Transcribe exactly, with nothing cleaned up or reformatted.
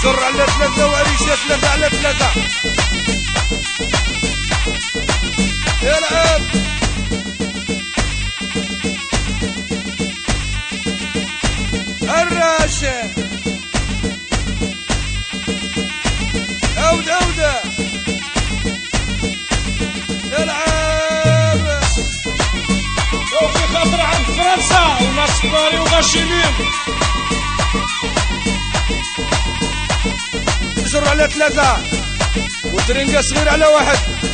زر على ثلاثة وعريشة ثلاثة على ثلاثة. يلعب الراشة عودة عودة يلعب وفي خاطر عند فرنسا وناس كباري وغاشمين. زر على ثلاثة وترينجا صغير على واحد.